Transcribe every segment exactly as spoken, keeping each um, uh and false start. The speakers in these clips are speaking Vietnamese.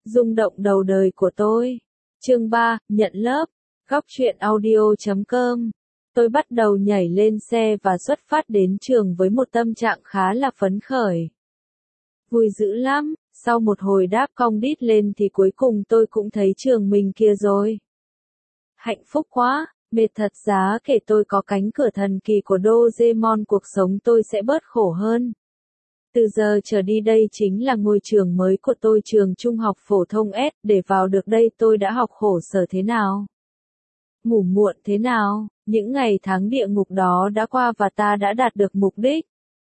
Rung động đầu đời của tôi. Chương ba, nhận lớp. Góc truyện audio chấm com. Tôi bắt đầu nhảy lên xe và xuất phát đến trường với một tâm trạng khá là phấn khởi. Vui dữ lắm, sau một hồi đáp cong đít lên thì cuối cùng tôi cũng thấy trường mình kia rồi. Hạnh phúc quá, mệt thật giá kể tôi có cánh cửa thần kỳ của Doraemon cuộc sống tôi sẽ bớt khổ hơn. Từ giờ trở đi đây chính là ngôi trường mới của tôi, trường trung học phổ thông S, để vào được đây tôi đã học khổ sở thế nào. Ngủ muộn thế nào, những ngày tháng địa ngục đó đã qua và ta đã đạt được mục đích.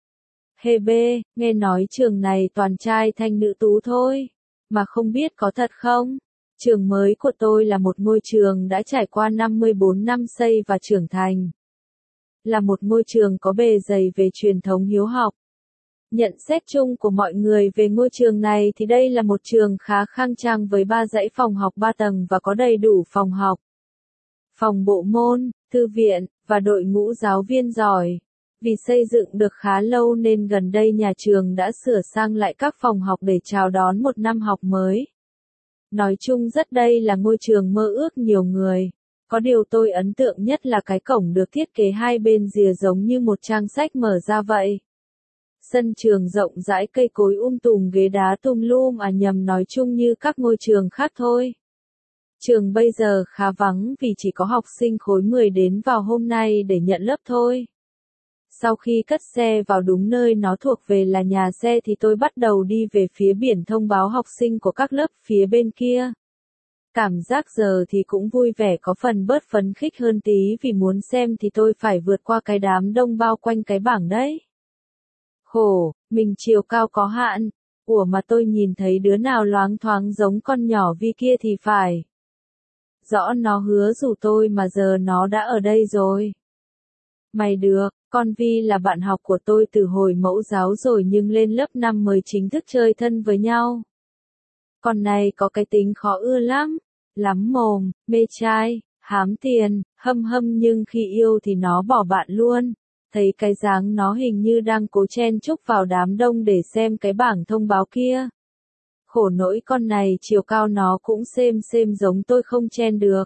Hê bê, nghe nói trường này toàn trai thanh nữ tú thôi, mà không biết có thật không? Trường mới của tôi là một ngôi trường đã trải qua năm mươi bốn năm xây và trưởng thành. Là một ngôi trường có bề dày về truyền thống hiếu học. Nhận xét chung của mọi người về ngôi trường này thì đây là một trường khá khang trang với ba dãy phòng học ba tầng và có đầy đủ phòng học, phòng bộ môn, thư viện, và đội ngũ giáo viên giỏi. Vì xây dựng được khá lâu nên gần đây nhà trường đã sửa sang lại các phòng học để chào đón một năm học mới. Nói chung rất đây là ngôi trường mơ ước nhiều người. Có điều tôi ấn tượng nhất là cái cổng được thiết kế hai bên rìa giống như một trang sách mở ra vậy. Sân trường rộng rãi, cây cối um tùm, ghế đá tùm lum, à nhầm, nói chung như các ngôi trường khác thôi. Trường bây giờ khá vắng vì chỉ có học sinh khối mười đến vào hôm nay để nhận lớp thôi. Sau khi cất xe vào đúng nơi nó thuộc về là nhà xe thì tôi bắt đầu đi về phía biển thông báo học sinh của các lớp phía bên kia. Cảm giác giờ thì cũng vui vẻ, có phần bớt phấn khích hơn tí vì muốn xem thì tôi phải vượt qua cái đám đông bao quanh cái bảng đấy. Khổ, mình chiều cao có hạn, ủa mà tôi nhìn thấy đứa nào loáng thoáng giống con nhỏ Vi kia thì phải. Rõ nó hứa rủ tôi mà giờ nó đã ở đây rồi. Mày được, con Vi là bạn học của tôi từ hồi mẫu giáo rồi nhưng lên lớp năm mới chính thức chơi thân với nhau. Con này có cái tính khó ưa lắm, lắm mồm, mê trai, hám tiền, hâm hâm nhưng khi yêu thì nó bỏ bạn luôn. Thấy cái dáng nó hình như đang cố chen chúc vào đám đông để xem cái bảng thông báo kia. Khổ nỗi con này chiều cao nó cũng xêm xêm giống tôi, không chen được.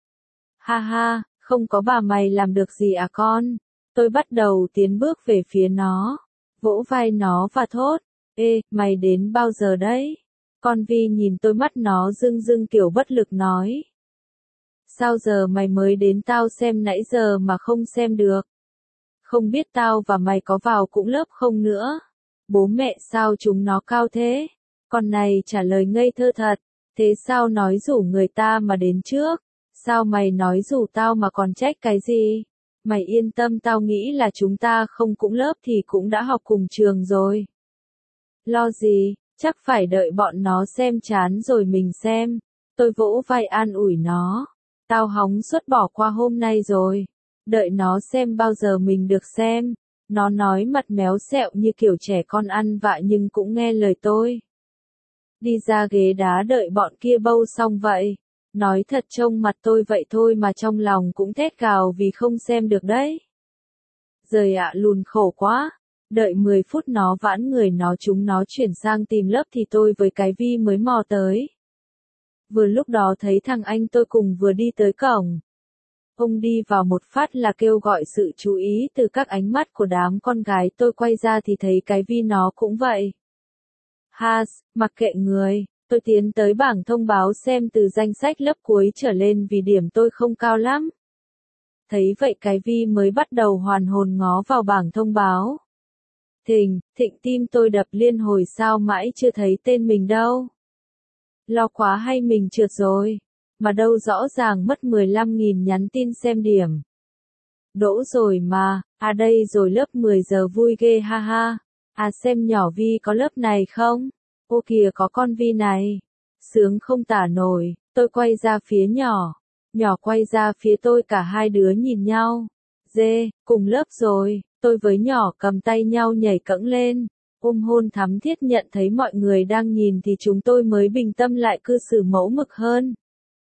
Ha ha, không có bà mày làm được gì à con? Tôi bắt đầu tiến bước về phía nó, vỗ vai nó và thốt, ê, mày đến bao giờ đấy? Con Vi nhìn tôi, mắt nó rưng rưng kiểu bất lực nói. Sao giờ mày mới đến, tao xem nãy giờ mà không xem được. Không biết tao và mày có vào cũng lớp không nữa. Bố mẹ sao chúng nó cao thế? Con này trả lời ngây thơ thật. Thế sao nói rủ người ta mà đến trước? Sao mày nói rủ tao mà còn trách cái gì? Mày yên tâm, tao nghĩ là chúng ta không cũng lớp thì cũng đã học cùng trường rồi. Lo gì, chắc phải đợi bọn nó xem chán rồi mình xem. Tôi vỗ vai an ủi nó. Tao hóng suốt bỏ qua hôm nay rồi. Đợi nó xem bao giờ mình được xem. Nó nói mặt méo xẹo như kiểu trẻ con ăn vạ nhưng cũng nghe lời tôi. Đi ra ghế đá đợi bọn kia bâu xong vậy. Nói thật trông mặt tôi vậy thôi mà trong lòng cũng thét gào vì không xem được đấy. Giời ạ, lùn khổ quá. Đợi mười phút nó vãn người nó chúng nó chuyển sang tìm lớp thì tôi với cái Vi mới mò tới. Vừa lúc đó thấy thằng anh tôi cùng vừa đi tới cổng. Ông đi vào một phát là kêu gọi sự chú ý từ các ánh mắt của đám con gái, tôi quay ra thì thấy cái Vi nó cũng vậy. Has, mặc kệ người, tôi tiến tới bảng thông báo xem từ danh sách lớp cuối trở lên vì điểm tôi không cao lắm. Thấy vậy cái Vi mới bắt đầu hoàn hồn ngó vào bảng thông báo. Thình, thịnh, tim tôi đập liên hồi, sao mãi chưa thấy tên mình đâu. Lo quá hay mình trượt rồi. Mà đâu rõ ràng mất mười lăm nghìn nhắn tin xem điểm. Đỗ rồi mà, à đây rồi, lớp mười giờ vui ghê, ha ha. À xem nhỏ Vi có lớp này không? Ô kìa có con Vi này. Sướng không tả nổi, tôi quay ra phía nhỏ. Nhỏ quay ra phía tôi, cả hai đứa nhìn nhau. Dê, cùng lớp rồi, tôi với nhỏ cầm tay nhau nhảy cẫng lên. Ôm hôn thắm thiết, nhận thấy mọi người đang nhìn thì chúng tôi mới bình tâm lại, cư xử mẫu mực hơn.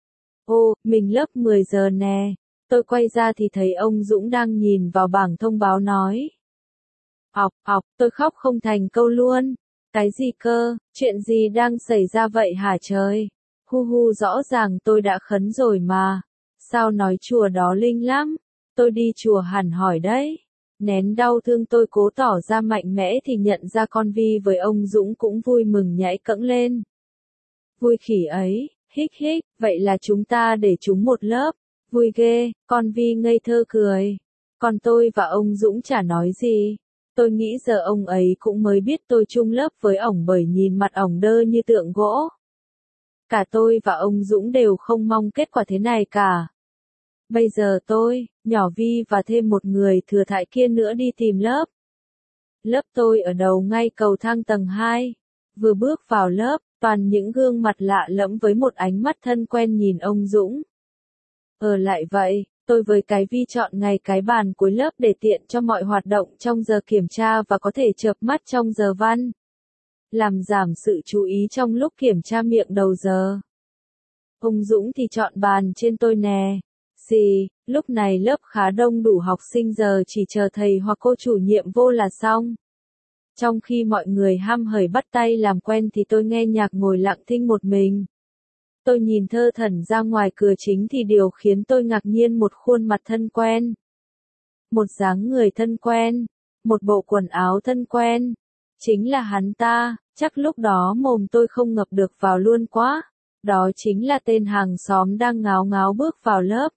Ô, mình lớp mười giờ nè. Tôi quay ra thì thấy ông Dũng đang nhìn vào bảng thông báo nói. Học, học, tôi khóc không thành câu luôn. Cái gì cơ, chuyện gì đang xảy ra vậy hả trời? Hu hu, rõ ràng tôi đã khấn rồi mà. Sao nói chùa đó linh lắm? Tôi đi chùa hẳn hỏi đấy. Nén đau thương tôi cố tỏ ra mạnh mẽ thì nhận ra con Vi với ông Dũng cũng vui mừng nhảy cẫng lên. Vui khỉ ấy, hích hích, vậy là chúng ta để chúng một lớp. Vui ghê, con Vi ngây thơ cười. Còn tôi và ông Dũng chả nói gì. Tôi nghĩ giờ ông ấy cũng mới biết tôi chung lớp với ổng bởi nhìn mặt ổng đơ như tượng gỗ. Cả tôi và ông Dũng đều không mong kết quả thế này cả. Bây giờ tôi, nhỏ Vi và thêm một người thừa thãi kia nữa đi tìm lớp. Lớp tôi ở đầu ngay cầu thang tầng hai. Vừa bước vào lớp, toàn những gương mặt lạ lẫm với một ánh mắt thân quen nhìn ông Dũng. Ờ lại vậy, tôi với cái Vi chọn ngay cái bàn cuối lớp để tiện cho mọi hoạt động trong giờ kiểm tra và có thể chợp mắt trong giờ văn. Làm giảm sự chú ý trong lúc kiểm tra miệng đầu giờ. Ông Dũng thì chọn bàn trên tôi nè. Gì, lúc này lớp khá đông đủ học sinh giờ chỉ chờ thầy hoặc cô chủ nhiệm vô là xong. Trong khi mọi người ham hởi bắt tay làm quen thì tôi nghe nhạc ngồi lặng thinh một mình. Tôi nhìn thơ thẩn ra ngoài cửa chính thì điều khiến tôi ngạc nhiên một khuôn mặt thân quen. Một dáng người thân quen. Một bộ quần áo thân quen. Chính là hắn ta, chắc lúc đó mồm tôi không ngập được vào luôn quá. Đó chính là tên hàng xóm đang ngáo ngáo bước vào lớp.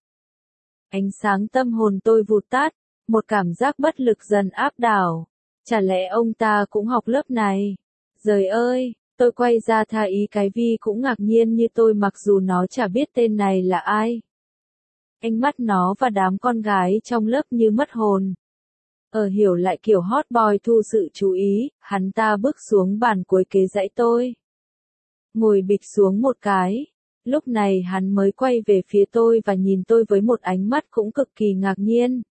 Ánh sáng tâm hồn tôi vụt tắt, một cảm giác bất lực dần áp đảo. Chả lẽ ông ta cũng học lớp này? Giời ơi, tôi quay ra tha ý cái Vi cũng ngạc nhiên như tôi mặc dù nó chả biết tên này là ai. Ánh mắt nó và đám con gái trong lớp như mất hồn. Ở hiểu lại kiểu hot boy thu sự chú ý, hắn ta bước xuống bàn cuối kế dãy tôi. Ngồi bịch xuống một cái. Lúc này hắn mới quay về phía tôi và nhìn tôi với một ánh mắt cũng cực kỳ ngạc nhiên.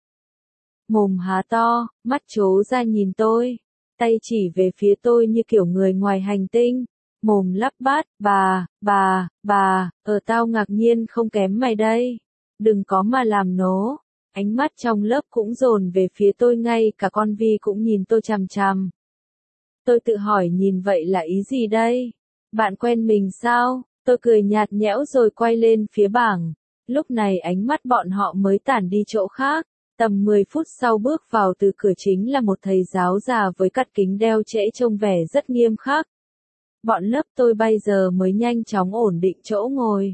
Mồm há to, mắt trố ra nhìn tôi. Tay chỉ về phía tôi như kiểu người ngoài hành tinh. Mồm lắp bát, bà, bà, bà, ở tao ngạc nhiên không kém mày đây. Đừng có mà làm nố. Ánh mắt trong lớp cũng dồn về phía tôi, ngay cả con Vi cũng nhìn tôi chằm chằm. Tôi tự hỏi nhìn vậy là ý gì đây? Bạn quen mình sao? Tôi cười nhạt nhẽo rồi quay lên phía bảng. Lúc này ánh mắt bọn họ mới tản đi chỗ khác. Tầm mười phút sau bước vào từ cửa chính là một thầy giáo già với cắt kính đeo trễ trông vẻ rất nghiêm khắc. Bọn lớp tôi bây giờ mới nhanh chóng ổn định chỗ ngồi.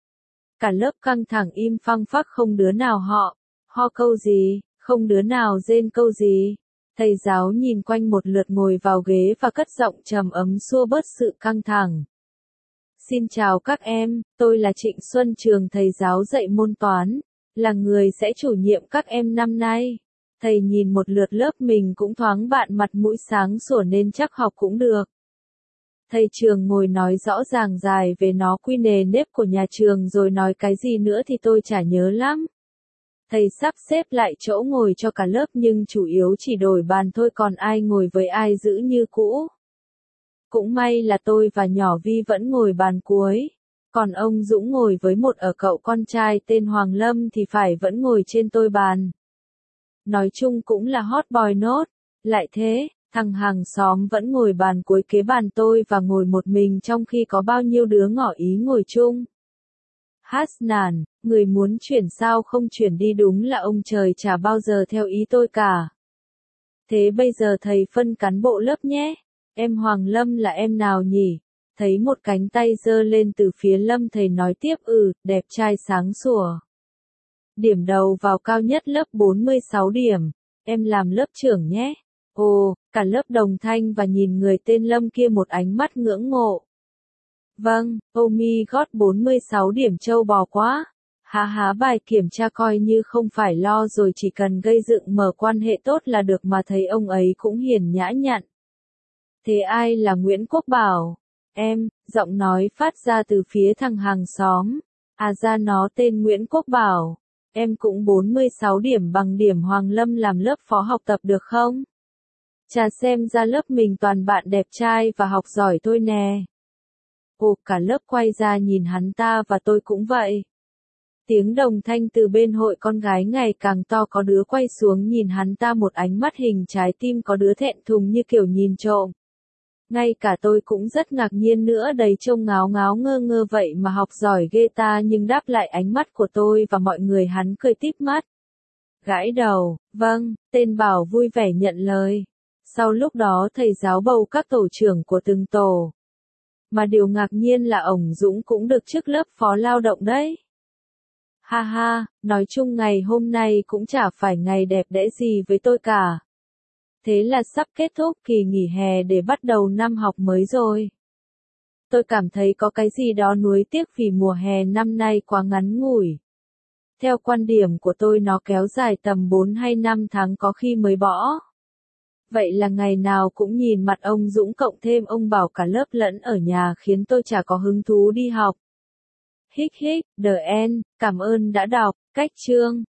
Cả lớp căng thẳng im phăng phắc, không đứa nào họ ho câu gì, không đứa nào rên câu gì. Thầy giáo nhìn quanh một lượt ngồi vào ghế và cất giọng trầm ấm xua bớt sự căng thẳng. Xin chào các em, tôi là Trịnh Xuân Trường, thầy giáo dạy môn toán, là người sẽ chủ nhiệm các em năm nay. Thầy nhìn một lượt lớp mình cũng thoáng bạn mặt mũi sáng sủa nên chắc học cũng được. Thầy Trường ngồi nói rõ ràng dài về nó quy nề nếp của nhà trường rồi nói cái gì nữa thì tôi chả nhớ lắm. Thầy sắp xếp lại chỗ ngồi cho cả lớp nhưng chủ yếu chỉ đổi bàn thôi, còn ai ngồi với ai giữ như cũ. Cũng may là tôi và nhỏ Vi vẫn ngồi bàn cuối. Còn ông Dũng ngồi với một ở cậu con trai tên Hoàng Lâm thì phải vẫn ngồi trên tôi bàn. Nói chung cũng là hot boy nốt. Lại thế, thằng hàng xóm vẫn ngồi bàn cuối kế bàn tôi và ngồi một mình trong khi có bao nhiêu đứa ngỏ ý ngồi chung. Hasnan, người muốn chuyển sao không chuyển đi, đúng là ông trời chả bao giờ theo ý tôi cả. Thế bây giờ thầy phân cán bộ lớp nhé. Em Hoàng Lâm là em nào nhỉ? Thấy một cánh tay giơ lên từ phía Lâm, thầy nói tiếp, ừ, đẹp trai sáng sủa. Điểm đầu vào cao nhất lớp bốn mươi sáu điểm. Em làm lớp trưởng nhé. Ồ, cả lớp đồng thanh và nhìn người tên Lâm kia một ánh mắt ngưỡng mộ. Vâng, oh my god, bốn mươi sáu điểm trâu bò quá. Há há, bài kiểm tra coi như không phải lo rồi, chỉ cần gây dựng mở quan hệ tốt là được mà. Thấy ông ấy cũng hiền nhã nhặn. Thế ai là Nguyễn Quốc Bảo? Em, giọng nói phát ra từ phía thằng hàng xóm. À ra nó tên Nguyễn Quốc Bảo. Em cũng bốn mươi sáu điểm bằng điểm Hoàng Lâm làm lớp phó học tập được không? Chà, xem ra lớp mình toàn bạn đẹp trai và học giỏi thôi nè. Ồ, cả lớp quay ra nhìn hắn ta và tôi cũng vậy. Tiếng đồng thanh từ bên hội con gái ngày càng to, có đứa quay xuống nhìn hắn ta một ánh mắt hình trái tim, có đứa thẹn thùng như kiểu nhìn trộm. Ngay cả tôi cũng rất ngạc nhiên nữa, đầy trông ngáo ngáo ngơ ngơ vậy mà học giỏi ghê ta, nhưng đáp lại ánh mắt của tôi và mọi người hắn cười tít mắt. Gãi đầu, vâng, tên Bảo vui vẻ nhận lời. Sau lúc đó thầy giáo bầu các tổ trưởng của từng tổ. Mà điều ngạc nhiên là ổng Dũng cũng được chức lớp phó lao động đấy. Ha ha, nói chung ngày hôm nay cũng chả phải ngày đẹp đẽ gì với tôi cả. Thế là sắp kết thúc kỳ nghỉ hè để bắt đầu năm học mới rồi. Tôi cảm thấy có cái gì đó nuối tiếc vì mùa hè năm nay quá ngắn ngủi. Theo quan điểm của tôi nó kéo dài tầm bốn hay năm tháng có khi mới bỏ. Vậy là ngày nào cũng nhìn mặt ông Dũng cộng thêm ông Bảo cả lớp lẫn ở nhà khiến tôi chả có hứng thú đi học. Hích hích, The End, cảm ơn đã đọc, cách chương.